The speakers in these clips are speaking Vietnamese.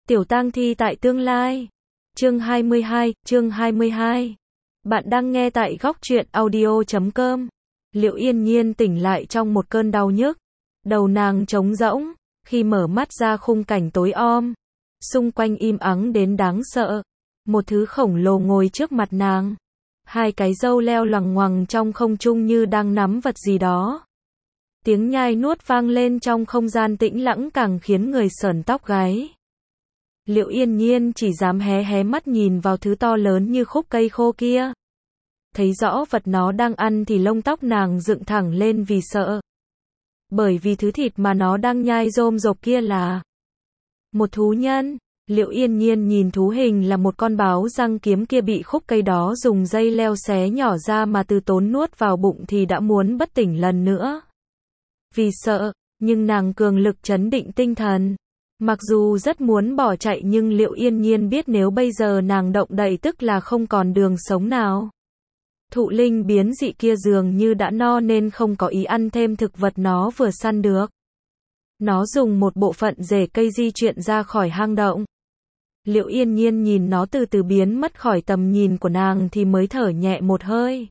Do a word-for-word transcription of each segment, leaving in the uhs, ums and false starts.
Tiểu tang thi tại tương lai. Chương hai mươi hai, chương hai mươi hai. Bạn đang nghe tại góc truyện audio chấm com. Liệu Yên Nhiên tỉnh lại trong một cơn đau nhức. Đầu nàng trống rỗng, khi mở mắt ra khung cảnh tối om. Xung quanh im ắng đến đáng sợ. Một thứ khổng lồ ngồi trước mặt nàng. Hai cái râu leo loằng ngoằng trong không trung như đang nắm vật gì đó. Tiếng nhai nuốt vang lên trong không gian tĩnh lặng càng khiến người sởn tóc gáy. Liệu Yên Nhiên chỉ dám hé hé mắt nhìn vào thứ to lớn như khúc cây khô kia. Thấy rõ vật nó đang ăn thì lông tóc nàng dựng thẳng lên vì sợ. Bởi vì thứ thịt mà nó đang nhai rôm rộp kia là một thú nhân. Liệu Yên Nhiên nhìn thú hình là một con báo răng kiếm kia bị khúc cây đó dùng dây leo xé nhỏ ra mà từ tốn nuốt vào bụng thì đã muốn bất tỉnh lần nữa. Vì sợ, nhưng nàng cường lực trấn định tinh thần. Mặc dù rất muốn bỏ chạy nhưng Liệu Yên Nhiên biết nếu bây giờ nàng động đậy tức là không còn đường sống nào. Thụ linh biến dị kia dường như đã no nên không có ý ăn thêm thực vật nó vừa săn được. Nó dùng một bộ phận rễ cây di chuyển ra khỏi hang động. Liệu Yên Nhiên nhìn nó từ từ biến mất khỏi tầm nhìn của nàng thì mới thở nhẹ một hơi.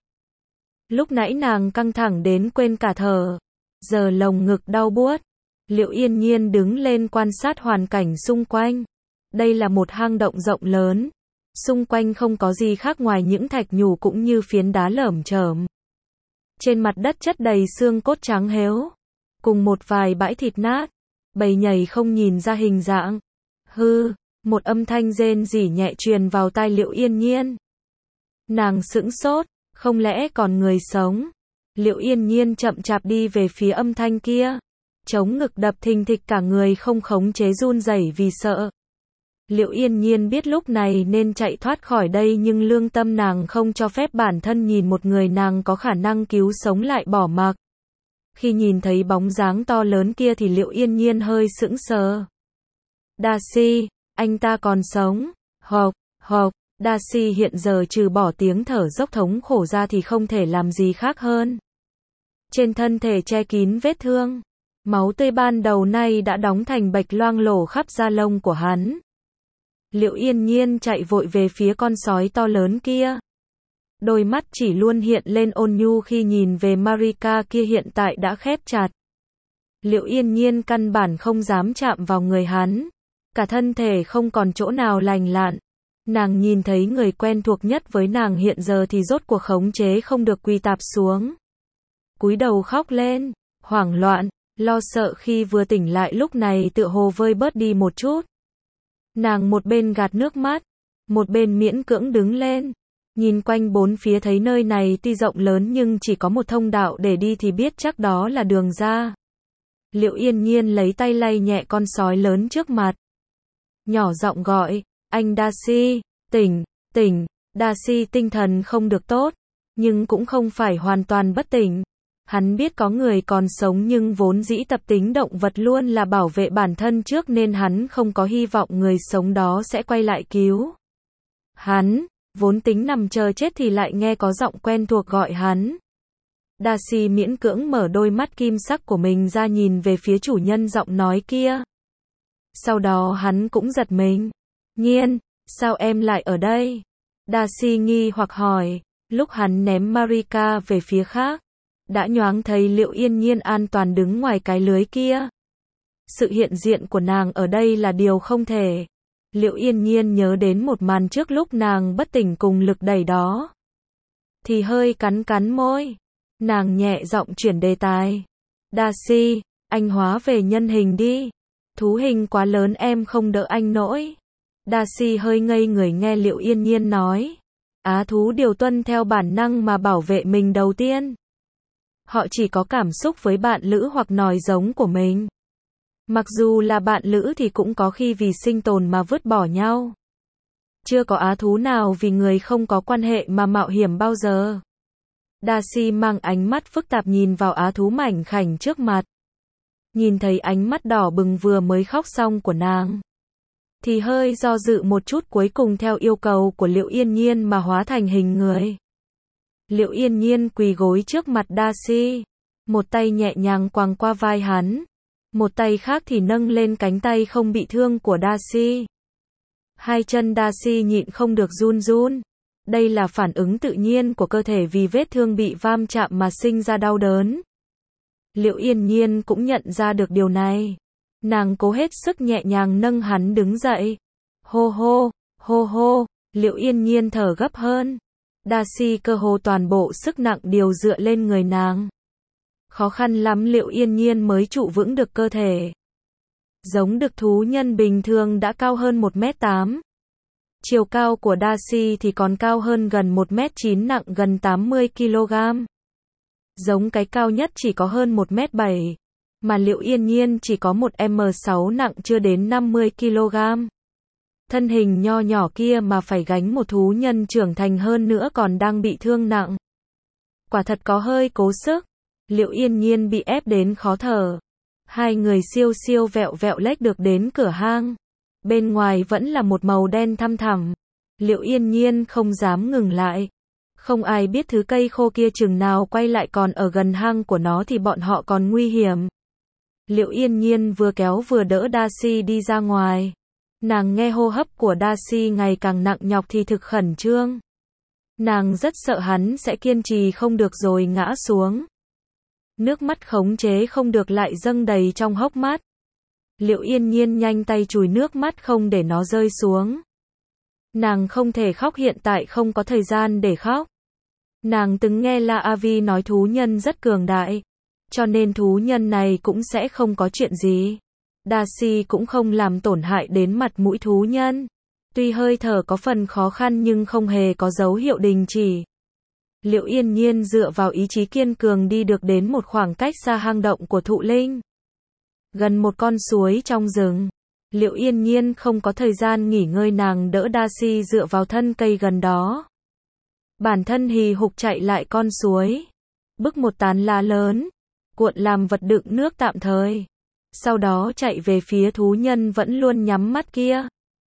Lúc nãy nàng căng thẳng đến quên cả thở. Giờ lồng ngực đau buốt. Liệu Yên Nhiên đứng lên quan sát hoàn cảnh xung quanh. Đây là một hang động rộng lớn. Xung quanh không có gì khác ngoài những thạch nhù cũng như phiến đá lởm chởm. Trên mặt đất chất đầy xương cốt trắng héo. Cùng một vài bãi thịt nát. Bầy nhầy không nhìn ra hình dạng. Hư, một âm thanh rên rỉ nhẹ truyền vào tai Liệu Yên Nhiên. Nàng sững sốt, không lẽ còn người sống? Liệu Yên Nhiên chậm chạp đi về phía âm thanh kia. Chống ngực đập thình thịch cả người không khống chế run rẩy vì sợ. Liệu Yên Nhiên biết lúc này nên chạy thoát khỏi đây nhưng lương tâm nàng không cho phép bản thân nhìn một người nàng có khả năng cứu sống lại bỏ mặc. Khi nhìn thấy bóng dáng to lớn kia thì Liệu Yên Nhiên hơi sững sờ. Darcy, anh ta còn sống. Hộc, hộc, Darcy hiện giờ trừ bỏ tiếng thở dốc thống khổ ra thì không thể làm gì khác hơn. Trên thân thể che kín vết thương. Máu tươi ban đầu nay đã đóng thành bạch loang lổ khắp da lông của hắn. Liệu Yên Nhiên chạy vội về phía con sói to lớn kia. Đôi mắt chỉ luôn hiện lên ôn nhu khi nhìn về Marika kia hiện tại đã khép chặt. Liệu Yên Nhiên căn bản không dám chạm vào người hắn. Cả thân thể không còn chỗ nào lành lặn. Nàng nhìn thấy người quen thuộc nhất với nàng hiện giờ thì rốt cuộc khống chế không được quỳ tạp xuống. Cúi đầu khóc lên, hoảng loạn, lo sợ khi vừa tỉnh lại lúc này tựa hồ vơi bớt đi một chút. Nàng một bên gạt nước mắt, một bên miễn cưỡng đứng lên. Nhìn quanh bốn phía thấy nơi này tuy rộng lớn nhưng chỉ có một thông đạo để đi thì biết chắc đó là đường ra. Liệu Yên Nhiên lấy tay lay nhẹ con sói lớn trước mặt. Nhỏ giọng gọi, anh Darcy, tỉnh, tỉnh. Darcy tinh thần không được tốt, nhưng cũng không phải hoàn toàn bất tỉnh. Hắn biết có người còn sống nhưng vốn dĩ tập tính động vật luôn là bảo vệ bản thân trước nên hắn không có hy vọng người sống đó sẽ quay lại cứu. Hắn, vốn tính nằm chờ chết thì lại nghe có giọng quen thuộc gọi hắn. Darcy miễn cưỡng mở đôi mắt kim sắc của mình ra nhìn về phía chủ nhân giọng nói kia. Sau đó hắn cũng giật mình. Nhiên, sao em lại ở đây? Darcy nghi hoặc hỏi, lúc hắn ném Marika về phía khác. Đã nhoáng thấy Liệu Yên Nhiên an toàn đứng ngoài cái lưới kia. Sự hiện diện của nàng ở đây là điều không thể. Liệu Yên Nhiên nhớ đến một màn trước lúc nàng bất tỉnh cùng lực đẩy đó. Thì hơi cắn cắn môi. Nàng nhẹ giọng chuyển đề tài. Darcy, anh hóa về nhân hình đi. Thú hình quá lớn em không đỡ anh nổi. Darcy hơi ngây người nghe Liệu Yên Nhiên nói. Á thú đều tuân theo bản năng mà bảo vệ mình đầu tiên. Họ chỉ có cảm xúc với bạn lữ hoặc nòi giống của mình. Mặc dù là bạn lữ thì cũng có khi vì sinh tồn mà vứt bỏ nhau. Chưa có á thú nào vì người không có quan hệ mà mạo hiểm bao giờ. Darcy mang ánh mắt phức tạp nhìn vào á thú mảnh khảnh trước mặt. Nhìn thấy ánh mắt đỏ bừng vừa mới khóc xong của nàng. Thì hơi do dự một chút cuối cùng theo yêu cầu của Liệu Yên Nhiên mà hóa thành hình người. Liệu Yên Nhiên quỳ gối trước mặt Darcy. Một tay nhẹ nhàng quàng qua vai hắn. Một tay khác thì nâng lên cánh tay không bị thương của Darcy. Hai chân Darcy nhịn không được run run. Đây là phản ứng tự nhiên của cơ thể vì vết thương bị vam chạm mà sinh ra đau đớn. Liệu Yên Nhiên cũng nhận ra được điều này. Nàng cố hết sức nhẹ nhàng nâng hắn đứng dậy. Hô hô, hô hô, Liệu Yên Nhiên thở gấp hơn. Darcy cơ hồ toàn bộ sức nặng điều dựa lên người nàng. Khó khăn lắm Liệu Yên Nhiên mới trụ vững được cơ thể. Giống đực thú nhân bình thường đã cao hơn một mét tám. Chiều cao của Darcy thì còn cao hơn gần một mét chín, nặng gần tám mươi ki lô gam. Giống cái cao nhất chỉ có hơn một mét bảy, mà Liệu Yên Nhiên chỉ có một mét sáu, nặng chưa đến năm mươi ki lô gam. Thân hình nho nhỏ kia mà phải gánh một thú nhân trưởng thành hơn nữa còn đang bị thương nặng. Quả thật có hơi cố sức. Liệu Yên Nhiên bị ép đến khó thở. Hai người siêu siêu vẹo vẹo lách được đến cửa hang. Bên ngoài vẫn là một màu đen thăm thẳm. Liệu Yên Nhiên không dám ngừng lại. Không ai biết thứ cây khô kia chừng nào quay lại còn ở gần hang của nó thì bọn họ còn nguy hiểm. Liệu Yên Nhiên vừa kéo vừa đỡ Darcy đi ra ngoài. Nàng nghe hô hấp của Darcy ngày càng nặng nhọc thì thực khẩn trương. Nàng rất sợ hắn sẽ kiên trì không được rồi ngã xuống. Nước mắt khống chế không được lại dâng đầy trong hốc mắt. Liệu Yên Nhiên nhanh tay chùi nước mắt không để nó rơi xuống. Nàng không thể khóc, hiện tại không có thời gian để khóc. Nàng từng nghe La Avi nói thú nhân rất cường đại, cho nên thú nhân này cũng sẽ không có chuyện gì. Darcy cũng không làm tổn hại đến mặt mũi thú nhân. Tuy hơi thở có phần khó khăn nhưng không hề có dấu hiệu đình chỉ. Liệu Yên Nhiên dựa vào ý chí kiên cường đi được đến một khoảng cách xa hang động của Thụ Linh. Gần một con suối trong rừng. Liệu Yên Nhiên không có thời gian nghỉ ngơi, nàng đỡ Darcy dựa vào thân cây gần đó. Bản thân hì hục chạy lại con suối. Bức một tán lá lớn, cuộn làm vật đựng nước tạm thời. Sau đó chạy về phía thú nhân vẫn luôn nhắm mắt kia.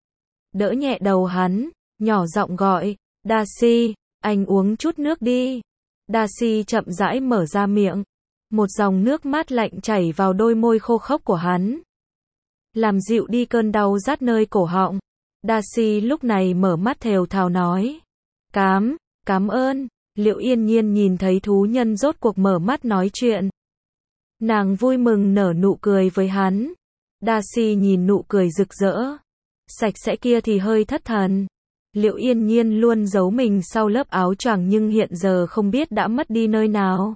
Đỡ nhẹ đầu hắn, nhỏ giọng gọi, Darcy, anh uống chút nước đi. Darcy chậm rãi mở ra miệng. Một dòng nước mát lạnh chảy vào đôi môi khô khốc của hắn. Làm dịu đi cơn đau rát nơi cổ họng. Darcy lúc này mở mắt thều thào nói. Cám, cám ơn. Liệu Yên Nhiên nhìn thấy thú nhân rốt cuộc mở mắt nói chuyện. Nàng vui mừng nở nụ cười với hắn. Darcy nhìn nụ cười rực rỡ. Sạch sẽ kia thì hơi thất thần. Liệu Yên Nhiên luôn giấu mình sau lớp áo choàng nhưng hiện giờ không biết đã mất đi nơi nào.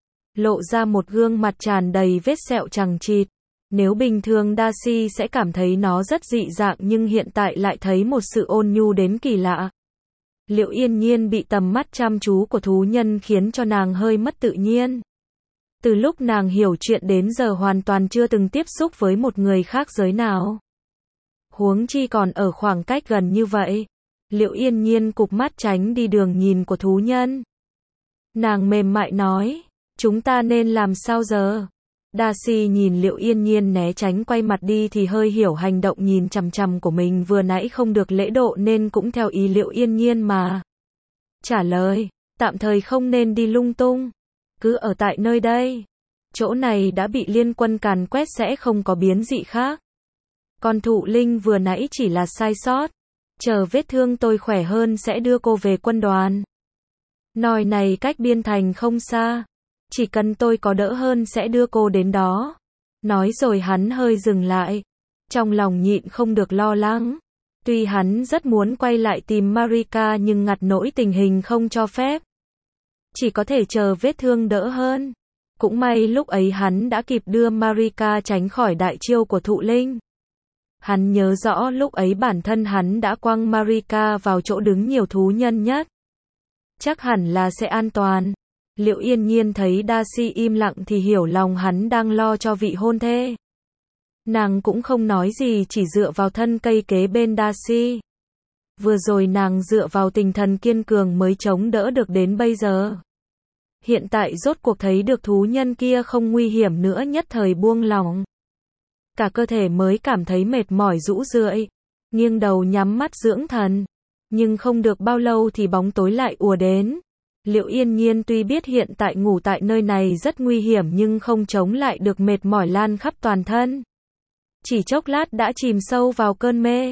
Lộ ra một gương mặt tràn đầy vết sẹo chằng chịt. Nếu bình thường Darcy sẽ cảm thấy nó rất dị dạng nhưng hiện tại lại thấy một sự ôn nhu đến kỳ lạ. Liệu Yên Nhiên bị tầm mắt chăm chú của thú nhân khiến cho nàng hơi mất tự nhiên. Từ lúc nàng hiểu chuyện đến giờ hoàn toàn chưa từng tiếp xúc với một người khác giới nào. Huống chi còn ở khoảng cách gần như vậy. Liệu Yên Nhiên cụp mắt tránh đi đường nhìn của thú nhân. Nàng mềm mại nói, chúng ta nên làm sao giờ? Darcy nhìn Liệu Yên Nhiên né tránh quay mặt đi thì hơi hiểu hành động nhìn chằm chằm của mình vừa nãy không được lễ độ nên cũng theo ý Liệu Yên Nhiên mà. Trả lời, tạm thời không nên đi lung tung. Cứ ở tại nơi đây. Chỗ này đã bị liên quân càn quét, sẽ không có biến dị khác. Còn Thụ Linh vừa nãy chỉ là sai sót. Chờ vết thương tôi khỏe hơn sẽ đưa cô về quân đoàn. Nòi này cách biên thành không xa. Chỉ cần tôi có đỡ hơn sẽ đưa cô đến đó. Nói rồi hắn hơi dừng lại. Trong lòng nhịn không được lo lắng. Tuy hắn rất muốn quay lại tìm Marika nhưng ngặt nỗi tình hình không cho phép. Chỉ có thể chờ vết thương đỡ hơn. Cũng may lúc ấy hắn đã kịp đưa Marika tránh khỏi đại chiêu của Thụ Linh. Hắn nhớ rõ lúc ấy bản thân hắn đã quăng Marika vào chỗ đứng nhiều thú nhân nhất. Chắc hẳn là sẽ an toàn. Liệu Yên Nhiên thấy Darcy im lặng thì hiểu lòng hắn đang lo cho vị hôn thê. Nàng cũng không nói gì, chỉ dựa vào thân cây kế bên Darcy. Vừa rồi nàng dựa vào tinh thần kiên cường mới chống đỡ được đến bây giờ. Hiện tại rốt cuộc thấy được thú nhân kia không nguy hiểm nữa, nhất thời buông lòng. Cả cơ thể mới cảm thấy mệt mỏi rũ rượi. Nghiêng đầu nhắm mắt dưỡng thần. Nhưng không được bao lâu thì bóng tối lại ùa đến. Liệu Yên Nhiên tuy biết hiện tại ngủ tại nơi này rất nguy hiểm nhưng không chống lại được mệt mỏi lan khắp toàn thân. Chỉ chốc lát đã chìm sâu vào cơn mê.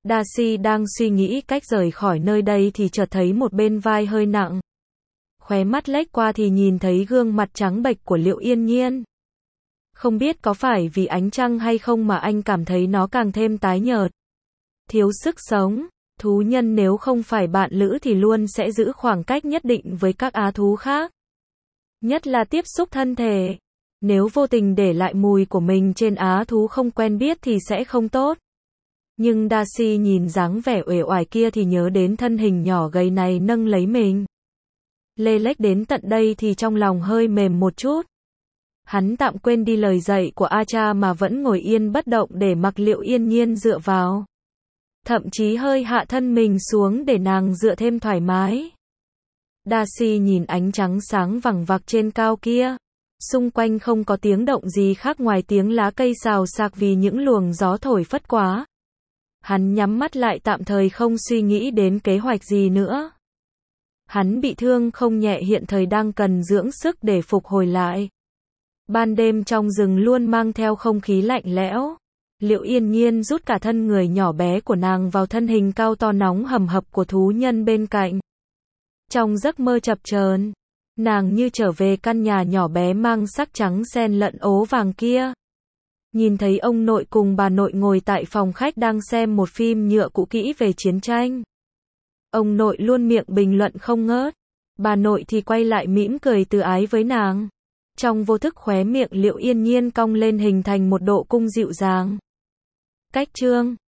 Darcy đang suy nghĩ cách rời khỏi nơi đây thì chợt thấy một bên vai hơi nặng. Khóe mắt lách qua thì nhìn thấy gương mặt trắng bệch của Liệu Yên Nhiên. Không biết có phải vì ánh trăng hay không mà anh cảm thấy nó càng thêm tái nhợt. Thiếu sức sống. Thú nhân nếu không phải bạn lữ thì luôn sẽ giữ khoảng cách nhất định với các á thú khác. Nhất là tiếp xúc thân thể. Nếu vô tình để lại mùi của mình trên á thú không quen biết thì sẽ không tốt. Nhưng Darcy nhìn dáng vẻ uể oải kia thì nhớ đến thân hình nhỏ gầy này nâng lấy mình. Lê lếch đến tận đây thì trong lòng hơi mềm một chút. Hắn tạm quên đi lời dạy của A Cha mà vẫn ngồi yên bất động để mặc Liệu Yên Nhiên dựa vào. Thậm chí hơi hạ thân mình xuống để nàng dựa thêm thoải mái. Darcy nhìn ánh trắng sáng vằng vặc trên cao kia. Xung quanh không có tiếng động gì khác ngoài tiếng lá cây xào xạc vì những luồng gió thổi phất quá. Hắn nhắm mắt lại tạm thời không suy nghĩ đến kế hoạch gì nữa. Hắn bị thương không nhẹ hiện thời đang cần dưỡng sức để phục hồi lại. Ban đêm trong rừng luôn mang theo không khí lạnh lẽo. Liệu Yên Nhiên rút cả thân người nhỏ bé của nàng vào thân hình cao to nóng hầm hập của thú nhân bên cạnh. Trong giấc mơ chập chờn, nàng như trở về căn nhà nhỏ bé mang sắc trắng xen lẫn ố vàng kia. Nhìn thấy ông nội cùng bà nội ngồi tại phòng khách đang xem một phim nhựa cũ kỹ về chiến tranh. Ông nội luôn miệng bình luận không ngớt. Bà nội thì quay lại mỉm cười từ ái với nàng. Trong vô thức khóe miệng Liệu Yên Nhiên cong lên hình thành một độ cung dịu dàng. Cách chương